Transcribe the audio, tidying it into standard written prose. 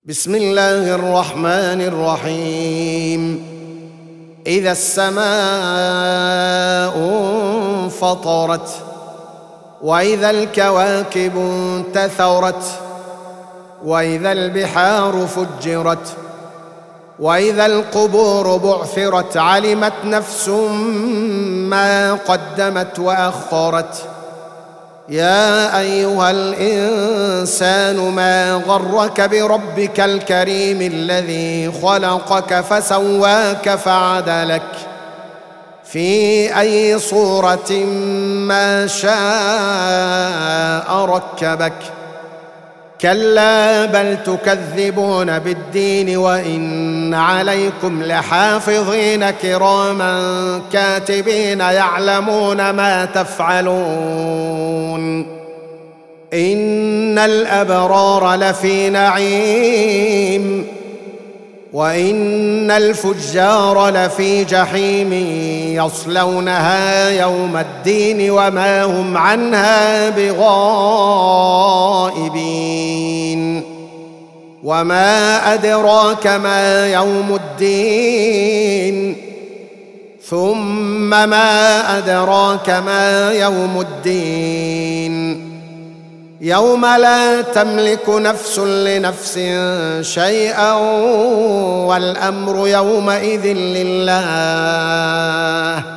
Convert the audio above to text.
بسم الله الرحمن الرحيم. إذا السماء انفطرت وإذا الكواكب انتثرت وإذا البحار فجرت وإذا القبور بعثرت علمت نفس ما قدمت وأخرت. يا أيها الإنسان ما غرك بربك الكريم الذي خلقك فسواك فعدلك في أي صورة ما شاء ركبك. كلا بل تكذبون بالدين وإن عليكم لحافظين كراما كاتبين يعلمون ما تفعلون. إن الأبرار لفي نعيم وإن الفجار لفي جحيم يصلونها يوم الدين وما هم عنها بغائبين. وما أدراك ما يوم الدين ثم ما أدراك ما يوم الدين. يوم لا تملك نفس لنفس شيئا والأمر يومئذ لله.